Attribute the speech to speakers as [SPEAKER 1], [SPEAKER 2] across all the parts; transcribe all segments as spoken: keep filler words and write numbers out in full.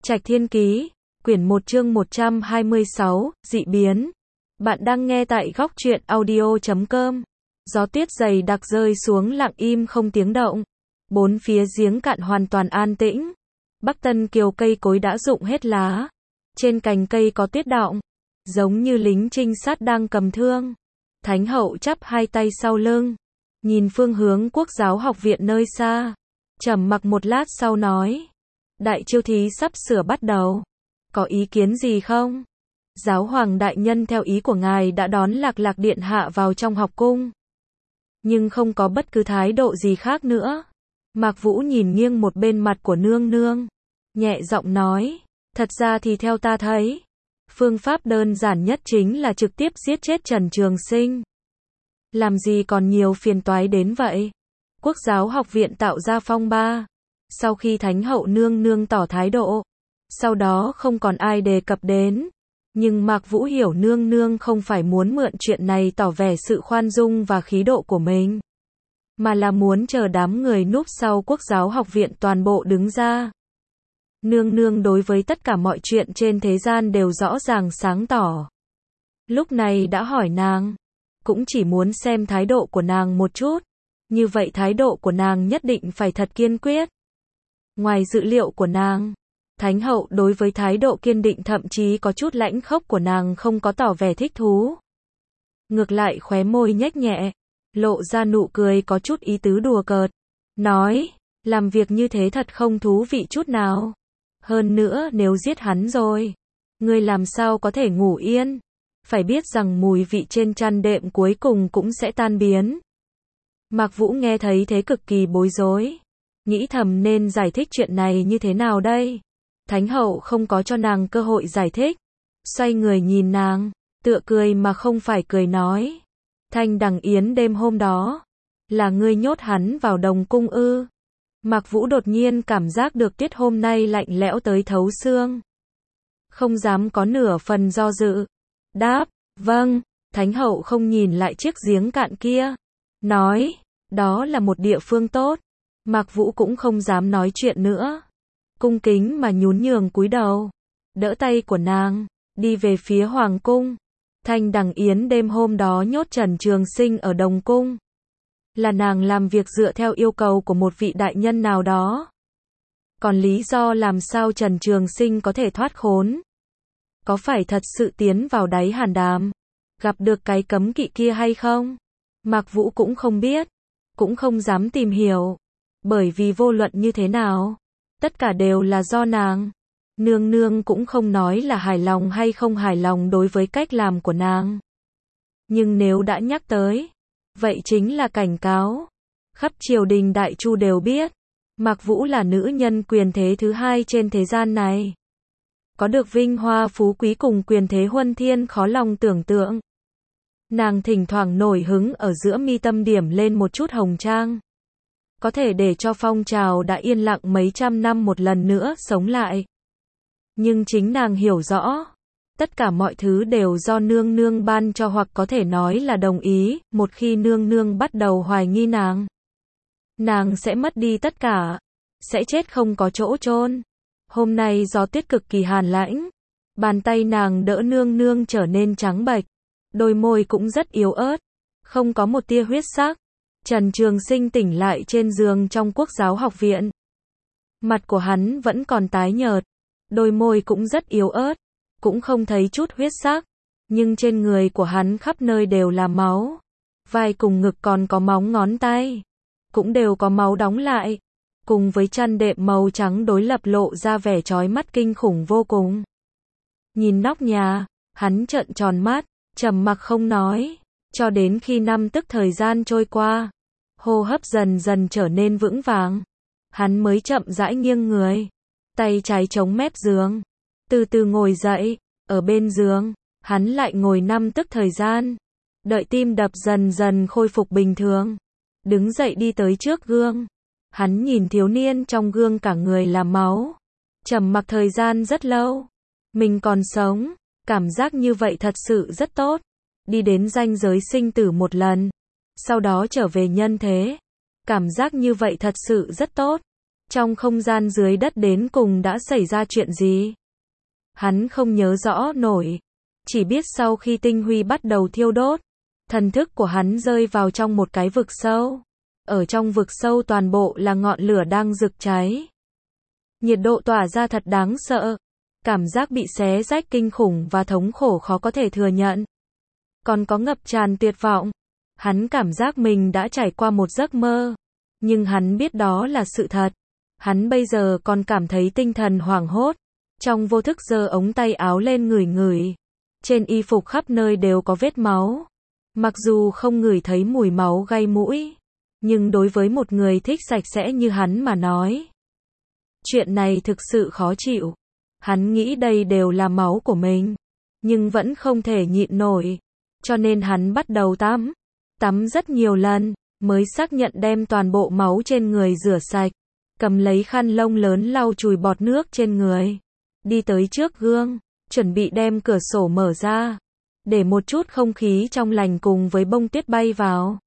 [SPEAKER 1] Trạch Thiên Ký, quyển một chương một trăm hai mươi sáu, dị biến. Bạn đang nghe tại góc truyện audio chấm com. Gió tuyết dày đặc rơi xuống lặng im không tiếng động. Bốn phía giếng cạn hoàn toàn an tĩnh. Bắc Tân Kiều cây cối đã rụng hết lá. Trên cành cây có tuyết đọng, giống như lính trinh sát đang cầm thương. Thánh hậu chắp hai tay sau lưng, nhìn phương hướng Quốc giáo học viện nơi xa. Trầm mặc một lát sau nói: Đại chiêu thí sắp sửa bắt đầu. Có ý kiến gì không? Giáo hoàng đại nhân theo ý của ngài đã đón Lạc Lạc điện hạ vào trong học cung, nhưng không có bất cứ thái độ gì khác nữa. Mạc Vũ nhìn nghiêng một bên mặt của nương nương, nhẹ giọng nói: Thật ra thì theo ta thấy, phương pháp đơn giản nhất chính là trực tiếp giết chết Trần Trường Sinh. Làm gì còn nhiều phiền toái đến vậy? Quốc giáo học viện tạo ra phong ba. Sau khi Thánh hậu nương nương tỏ thái độ, sau đó không còn ai đề cập đến. Nhưng Mạc Vũ hiểu nương nương không phải muốn mượn chuyện này tỏ vẻ sự khoan dung và khí độ của mình, mà là muốn chờ đám người núp sau Quốc giáo học viện toàn bộ đứng ra. Nương nương đối với tất cả mọi chuyện trên thế gian đều rõ ràng sáng tỏ. Lúc này đã hỏi nàng, cũng chỉ muốn xem thái độ của nàng một chút. Như vậy thái độ của nàng nhất định phải thật kiên quyết. Ngoài dự liệu của nàng, Thánh hậu đối với thái độ kiên định thậm chí có chút lãnh khốc của nàng không có tỏ vẻ thích thú. Ngược lại khóe môi nhếch nhẹ, lộ ra nụ cười có chút ý tứ đùa cợt. Nói, làm việc như thế thật không thú vị chút nào. Hơn nữa nếu giết hắn rồi, ngươi làm sao có thể ngủ yên. Phải biết rằng mùi vị trên chăn đệm cuối cùng cũng sẽ tan biến. Mạc Vũ nghe thấy thế cực kỳ bối rối. Nghĩ thầm nên giải thích chuyện này như thế nào đây? Thánh hậu không có cho nàng cơ hội giải thích. Xoay người nhìn nàng, tựa cười mà không phải cười nói: Thanh Đằng Yến đêm hôm đó, là ngươi nhốt hắn vào đồng cung ư? Mạc Vũ đột nhiên cảm giác được tiết hôm nay lạnh lẽo tới thấu xương. Không dám có nửa phần do dự. Đáp: Vâng. Thánh hậu không nhìn lại chiếc giếng cạn kia, nói: Đó là một địa phương tốt. Mạc Vũ cũng không dám nói chuyện nữa, cung kính mà nhún nhường cúi đầu, đỡ tay của nàng, đi về phía hoàng cung. Thanh Đằng Yến đêm hôm đó nhốt Trần Trường Sinh ở đồng cung, là nàng làm việc dựa theo yêu cầu của một vị đại nhân nào đó. Còn lý do làm sao Trần Trường Sinh có thể thoát khốn? Có phải thật sự tiến vào đáy hàn đàm, gặp được cái cấm kỵ kia hay không? Mạc Vũ cũng không biết, cũng không dám tìm hiểu, bởi vì vô luận như thế nào, tất cả đều là do nàng. Nương nương cũng không nói là hài lòng hay không hài lòng đối với cách làm của nàng. Nhưng nếu đã nhắc tới, vậy chính là cảnh cáo. Khắp triều đình đại chu đều biết, Mạc Vũ là nữ nhân quyền thế thứ hai trên thế gian này. Có được vinh hoa phú quý cùng quyền thế huân thiên khó lòng tưởng tượng. Nàng thỉnh thoảng nổi hứng ở giữa mi tâm điểm lên một chút hồng trang, có thể để cho phong trào đã yên lặng mấy trăm năm một lần nữa sống lại. Nhưng chính nàng hiểu rõ, tất cả mọi thứ đều do nương nương ban cho, hoặc có thể nói là đồng ý. Một khi nương nương bắt đầu hoài nghi nàng, nàng sẽ mất đi tất cả, sẽ chết không có chỗ chôn. Hôm nay gió tuyết cực kỳ hàn lãnh, bàn tay nàng đỡ nương nương trở nên trắng bệch, đôi môi cũng rất yếu ớt, không có một tia huyết sắc. Trần Trường Sinh tỉnh lại trên giường trong Quốc giáo học viện. Mặt của hắn vẫn còn tái nhợt, đôi môi cũng rất yếu ớt, cũng không thấy chút huyết sắc, nhưng trên người của hắn khắp nơi đều là máu. Vai cùng ngực còn có móng ngón tay, cũng đều có máu đóng lại, cùng với chăn đệm màu trắng đối lập lộ ra vẻ chói mắt kinh khủng vô cùng. Nhìn nóc nhà, hắn trợn tròn mắt, trầm mặc không nói, cho đến khi năm tức thời gian trôi qua, hô hấp dần dần trở nên vững vàng, hắn mới chậm rãi nghiêng người, tay trái chống mép giường, từ từ ngồi dậy. Ở bên giường, hắn lại ngồi năm tức thời gian, đợi tim đập dần dần khôi phục bình thường, đứng dậy đi tới trước gương. Hắn nhìn thiếu niên trong gương cả người là máu, trầm mặc thời gian rất lâu. Mình còn sống, cảm giác như vậy thật sự rất tốt. Đi đến ranh giới sinh tử một lần, sau đó trở về nhân thế, cảm giác như vậy thật sự rất tốt. Trong không gian dưới đất đến cùng đã xảy ra chuyện gì? Hắn không nhớ rõ nổi. Chỉ biết sau khi tinh huy bắt đầu thiêu đốt, thần thức của hắn rơi vào trong một cái vực sâu. Ở trong vực sâu toàn bộ là ngọn lửa đang rực cháy. Nhiệt độ tỏa ra thật đáng sợ. Cảm giác bị xé rách kinh khủng và thống khổ khó có thể thừa nhận. Còn có ngập tràn tuyệt vọng. Hắn cảm giác mình đã trải qua một giấc mơ. Nhưng hắn biết đó là sự thật. Hắn bây giờ còn cảm thấy tinh thần hoảng hốt. Trong vô thức giơ ống tay áo lên ngửi ngửi. Trên y phục khắp nơi đều có vết máu. Mặc dù không ngửi thấy mùi máu gây mũi, nhưng đối với một người thích sạch sẽ như hắn mà nói, chuyện này thực sự khó chịu. Hắn nghĩ đây đều là máu của mình, nhưng vẫn không thể nhịn nổi. Cho nên hắn bắt đầu tắm. Tắm rất nhiều lần, mới xác nhận đem toàn bộ máu trên người rửa sạch. Cầm lấy khăn lông lớn lau chùi bọt nước trên người. Đi tới trước gương, chuẩn bị đem cửa sổ mở ra, để một chút không khí trong lành cùng với bông tuyết bay vào.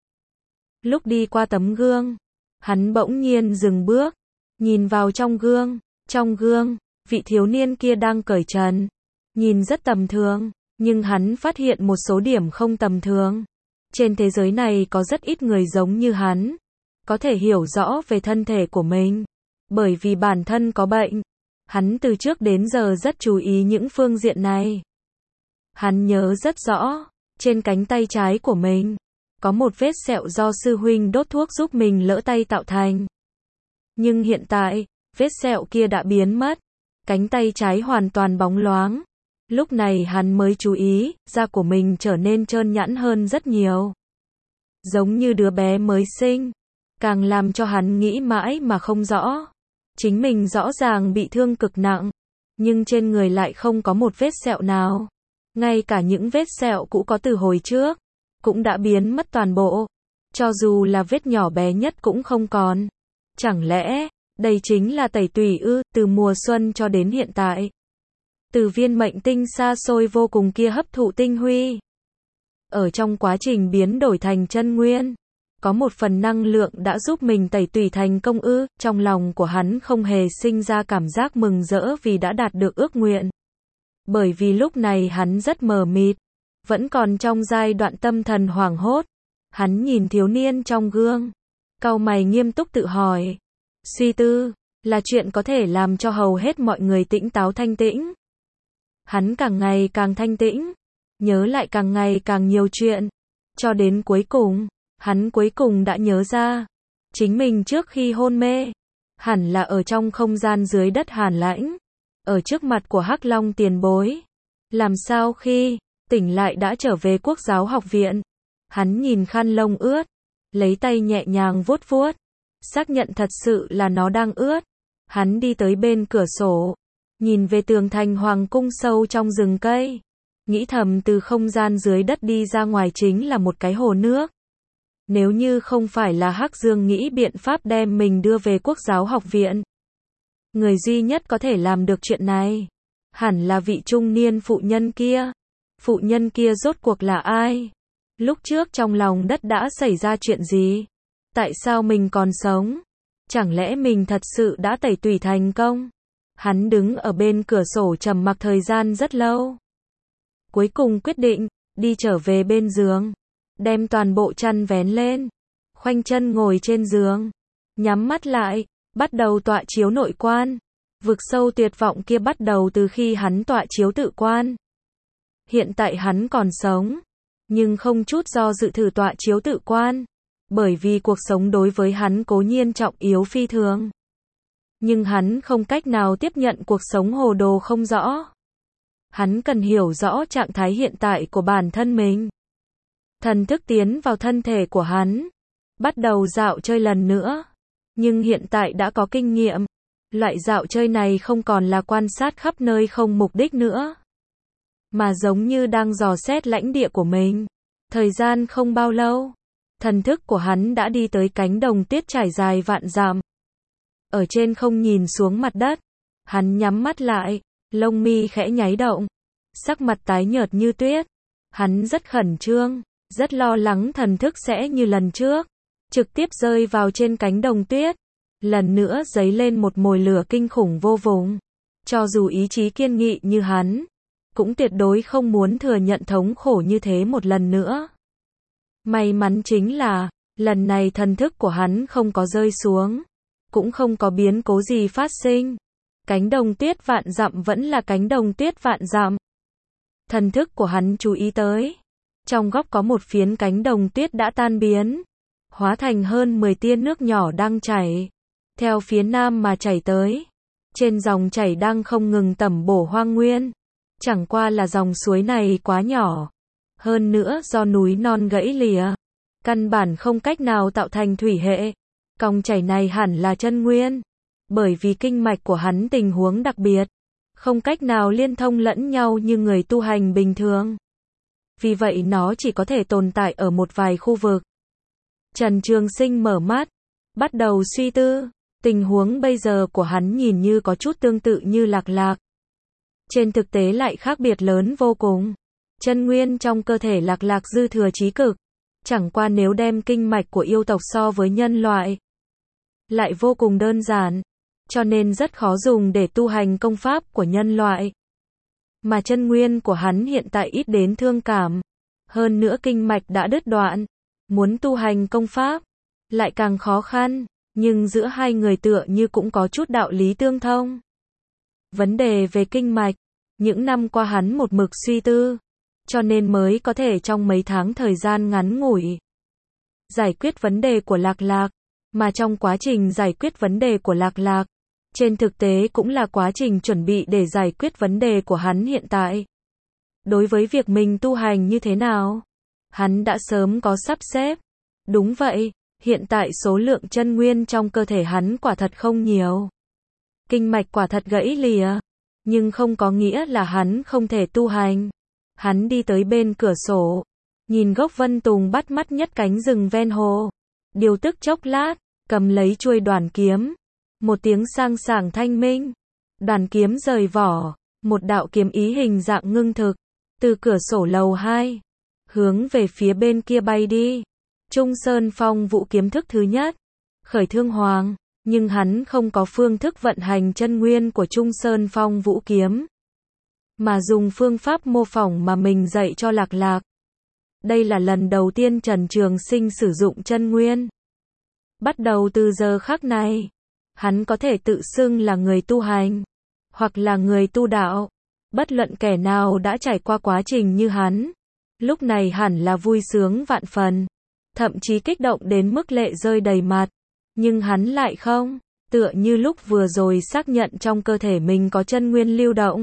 [SPEAKER 1] Lúc đi qua tấm gương, hắn bỗng nhiên dừng bước, nhìn vào trong gương. Trong gương, vị thiếu niên kia đang cởi trần, nhìn rất tầm thường, nhưng hắn phát hiện một số điểm không tầm thường. Trên thế giới này có rất ít người giống như hắn, có thể hiểu rõ về thân thể của mình, bởi vì bản thân có bệnh. Hắn từ trước đến giờ rất chú ý những phương diện này. Hắn nhớ rất rõ, trên cánh tay trái của mình, có một vết sẹo do sư huynh đốt thuốc giúp mình lỡ tay tạo thành. Nhưng hiện tại, vết sẹo kia đã biến mất, cánh tay trái hoàn toàn bóng loáng. Lúc này hắn mới chú ý, da của mình trở nên trơn nhẵn hơn rất nhiều. Giống như đứa bé mới sinh. Càng làm cho hắn nghĩ mãi mà không rõ. Chính mình rõ ràng bị thương cực nặng, nhưng trên người lại không có một vết sẹo nào. Ngay cả những vết sẹo cũ có từ hồi trước, cũng đã biến mất toàn bộ. Cho dù là vết nhỏ bé nhất cũng không còn. Chẳng lẽ, đây chính là tẩy tủy ư, từ mùa xuân cho đến hiện tại. Từ viên mệnh tinh xa xôi vô cùng kia hấp thụ tinh huy. Ở trong quá trình biến đổi thành chân nguyên, có một phần năng lượng đã giúp mình tẩy tủy thành công ư. Trong lòng của hắn không hề sinh ra cảm giác mừng rỡ vì đã đạt được ước nguyện. Bởi vì lúc này hắn rất mờ mịt, vẫn còn trong giai đoạn tâm thần hoảng hốt. Hắn nhìn thiếu niên trong gương, cau mày nghiêm túc tự hỏi. Suy tư, là chuyện có thể làm cho hầu hết mọi người tĩnh táo thanh tĩnh. Hắn càng ngày càng thanh tĩnh, nhớ lại càng ngày càng nhiều chuyện. Cho đến cuối cùng, hắn cuối cùng đã nhớ ra, chính mình trước khi hôn mê, hẳn là ở trong không gian dưới đất hàn lãnh, ở trước mặt của Hắc Long tiền bối. Làm sao khi tỉnh lại đã trở về Quốc giáo học viện. Hắn nhìn khăn lông ướt, lấy tay nhẹ nhàng vuốt vuốt, xác nhận thật sự là nó đang ướt. Hắn đi tới bên cửa sổ, nhìn về tường thành hoàng cung sâu trong rừng cây, nghĩ thầm từ không gian dưới đất đi ra ngoài chính là một cái hồ nước. Nếu như không phải là Hắc Dương nghĩ biện pháp đem mình đưa về Quốc giáo học viện, người duy nhất có thể làm được chuyện này, hẳn là vị trung niên phụ nhân kia. Phụ nhân kia rốt cuộc là ai? Lúc trước trong lòng đất đã xảy ra chuyện gì? Tại sao mình còn sống? Chẳng lẽ mình thật sự đã tẩy tủy thành công? Hắn đứng ở bên cửa sổ trầm mặc thời gian rất lâu. Cuối cùng quyết định, đi trở về bên giường. Đem toàn bộ chăn vén lên. Khoanh chân ngồi trên giường. Nhắm mắt lại, bắt đầu tọa chiếu nội quan. Vực sâu tuyệt vọng kia bắt đầu từ khi hắn tọa chiếu tự quan. Hiện tại hắn còn sống, nhưng không chút do dự thử tọa chiếu tự quan. Bởi vì cuộc sống đối với hắn cố nhiên trọng yếu phi thường. Nhưng hắn không cách nào tiếp nhận cuộc sống hồ đồ không rõ. Hắn cần hiểu rõ trạng thái hiện tại của bản thân mình. Thần thức tiến vào thân thể của hắn, bắt đầu dạo chơi lần nữa. Nhưng hiện tại đã có kinh nghiệm, loại dạo chơi này không còn là quan sát khắp nơi không mục đích nữa, mà giống như đang dò xét lãnh địa của mình. Thời gian không bao lâu, thần thức của hắn đã đi tới cánh đồng tuyết trải dài vạn dặm. Ở trên không nhìn xuống mặt đất, hắn nhắm mắt lại, lông mi khẽ nháy động, sắc mặt tái nhợt như tuyết. Hắn rất khẩn trương, rất lo lắng thần thức sẽ như lần trước, trực tiếp rơi vào trên cánh đồng tuyết. lần nữa dấy lên một mồi lửa kinh khủng vô vùng. Cho dù ý chí kiên nghị như hắn, cũng tuyệt đối không muốn thừa nhận thống khổ như thế một lần nữa. May mắn chính là, lần này thần thức của hắn không có rơi xuống, cũng không có biến cố gì phát sinh. Cánh đồng tuyết vạn dặm vẫn là cánh đồng tuyết vạn dặm. Thần thức của hắn chú ý tới, trong góc có một phiến cánh đồng tuyết đã tan biến, hóa thành hơn mười tia nước nhỏ đang chảy, theo phía nam mà chảy tới. Trên dòng chảy đang không ngừng tẩm bổ hoang nguyên. Chẳng qua là dòng suối này quá nhỏ, hơn nữa do núi non gãy lìa, căn bản không cách nào tạo thành thủy hệ. Dòng chảy này hẳn là chân nguyên, bởi vì kinh mạch của hắn tình huống đặc biệt, không cách nào liên thông lẫn nhau như người tu hành bình thường. Vì vậy nó chỉ có thể tồn tại ở một vài khu vực. Trần Trường Sinh mở mắt, bắt đầu suy tư. Tình huống bây giờ của hắn nhìn như có chút tương tự như Lạc Lạc. Trên thực tế lại khác biệt lớn vô cùng. Chân nguyên trong cơ thể Lạc Lạc dư thừa chí cực. Chẳng qua nếu đem kinh mạch của yêu tộc so với nhân loại, lại vô cùng đơn giản, cho nên rất khó dùng để tu hành công pháp của nhân loại. Mà chân nguyên của hắn hiện tại ít đến thương cảm. Hơn nữa kinh mạch đã đứt đoạn. Muốn tu hành công pháp, lại càng khó khăn. Nhưng giữa hai người tựa như cũng có chút đạo lý tương thông. Vấn đề về kinh mạch, những năm qua hắn một mực suy tư, cho nên mới có thể trong mấy tháng thời gian ngắn ngủi giải quyết vấn đề của Lạc Lạc. Mà trong quá trình giải quyết vấn đề của Lạc Lạc, trên thực tế cũng là quá trình chuẩn bị để giải quyết vấn đề của hắn hiện tại. Đối với việc mình tu hành như thế nào, hắn đã sớm có sắp xếp. Đúng vậy. Hiện tại số lượng chân nguyên trong cơ thể hắn quả thật không nhiều. Kinh mạch quả thật gãy lìa, nhưng không có nghĩa là hắn không thể tu hành. Hắn đi tới bên cửa sổ, nhìn gốc vân tùng bắt mắt nhất cánh rừng ven hồ. Điều tức chốc lát, cầm lấy chuôi đoản kiếm. Một tiếng sang sảng thanh minh. Đoản kiếm rời vỏ, một đạo kiếm ý hình dạng ngưng thực, từ cửa sổ lầu hai, hướng về phía bên kia bay đi. Trung Sơn Phong Vũ kiếm thức thứ nhất, khởi thương hoàng, nhưng hắn không có phương thức vận hành chân nguyên của Trung Sơn Phong Vũ kiếm, mà dùng phương pháp mô phỏng mà mình dạy cho Lạc Lạc. Đây là lần đầu tiên Trần Trường Sinh sử dụng chân nguyên. Bắt đầu từ giờ khắc này, hắn có thể tự xưng là người tu hành, hoặc là người tu đạo. Bất luận kẻ nào đã trải qua quá trình như hắn, lúc này hẳn là vui sướng vạn phần. Thậm chí kích động đến mức lệ rơi đầy mặt. Nhưng hắn lại không, tựa như lúc vừa rồi xác nhận trong cơ thể mình có chân nguyên lưu động.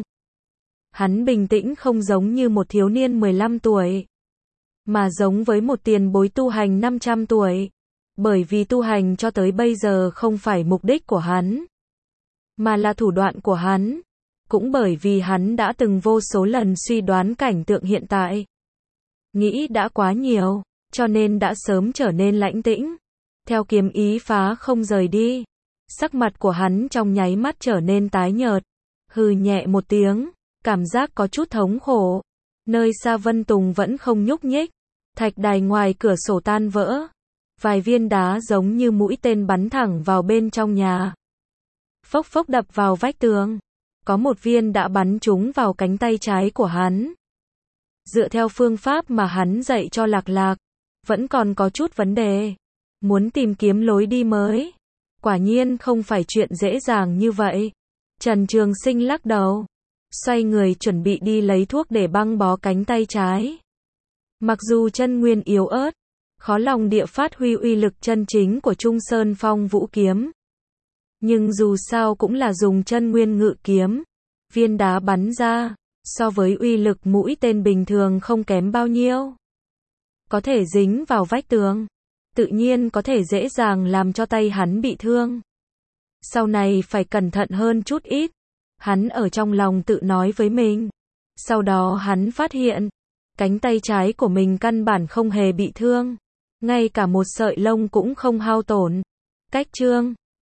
[SPEAKER 1] Hắn bình tĩnh không giống như một thiếu niên mười lăm tuổi, mà giống với một tiền bối tu hành năm trăm tuổi. Bởi vì tu hành cho tới bây giờ không phải mục đích của hắn, mà là thủ đoạn của hắn. Cũng bởi vì hắn đã từng vô số lần suy đoán cảnh tượng hiện tại. Nghĩ đã quá nhiều, cho nên đã sớm trở nên lãnh tĩnh. Theo kiếm ý phá không rời đi, sắc mặt của hắn trong nháy mắt trở nên tái nhợt. Hừ nhẹ một tiếng, cảm giác có chút thống khổ. Nơi xa Vân Tùng vẫn không nhúc nhích. Thạch đài ngoài cửa sổ tan vỡ. Vài viên đá giống như mũi tên bắn thẳng vào bên trong nhà. Phốc phốc đập vào vách tường. Có một viên đã bắn trúng vào cánh tay trái của hắn. Dựa theo phương pháp mà hắn dạy cho Lạc Lạc, vẫn còn có chút vấn đề. Muốn tìm kiếm lối đi mới, quả nhiên không phải chuyện dễ dàng như vậy. Trần Trường Sinh lắc đầu, xoay người chuẩn bị đi lấy thuốc để băng bó cánh tay trái. Mặc dù chân nguyên yếu ớt, khó lòng địa phát huy uy lực chân chính của Trung Sơn Phong Vũ kiếm, nhưng dù sao cũng là dùng chân nguyên ngự kiếm. Viên đá bắn ra, so với uy lực mũi tên bình thường không kém bao nhiêu. Có thể dính vào vách tường, tự nhiên có thể dễ dàng làm cho tay hắn bị thương. Sau này phải cẩn thận hơn chút ít. Hắn ở trong lòng tự nói với mình. Sau đó hắn phát hiện, cánh tay trái của mình căn bản không hề bị thương. Ngay cả một sợi lông cũng không hao tổn. Cách chương